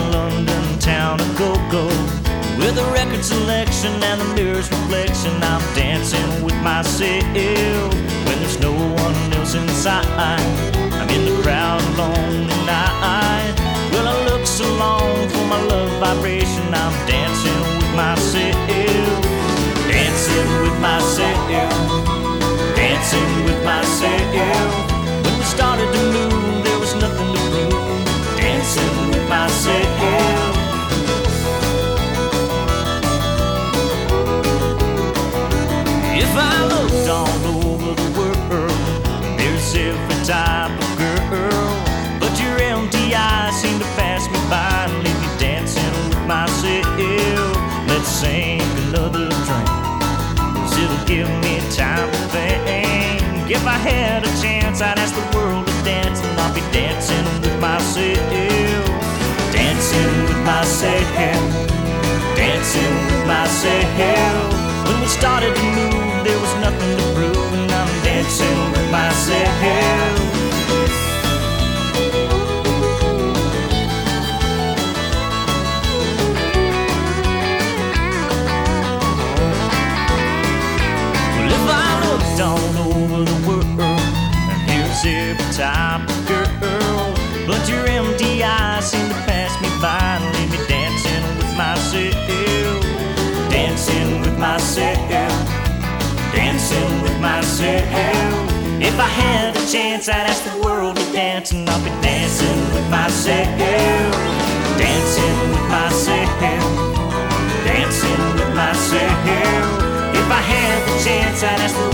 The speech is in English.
London town of go-go. With a record selection and the mirror's reflection, I'm dancing with myself when there's no one else inside. I'm in the crowd alone tonight. Well, I look so long for my love vibration. I'm dancing with myself, dancing with myself, dancing with myself. When we started to move, there was nothing to prove. Dancing with myself. If I looked all over the world, there's every type of girl, but your empty eyes seem to pass me by and leave me dancing with myself. Let's sink another drink, 'cause it'll give me time to think. If I had a chance, I'd ask the world to dance, and I'll be dancing with myself, dancing with myself, dancing with myself. When we started to move, there was nothing to prove, and I'm dancing with myself. Well, if I looked all over the world, and here's every type of girl, but your empty eyes seem to pass me by and leave me dancing with myself, dancing with myself, dancing with myself. If I had a chance, I'd ask the world to dance, and I'll be dancing with myself, dancing with myself, dancing with myself. If I had the chance, I'd ask the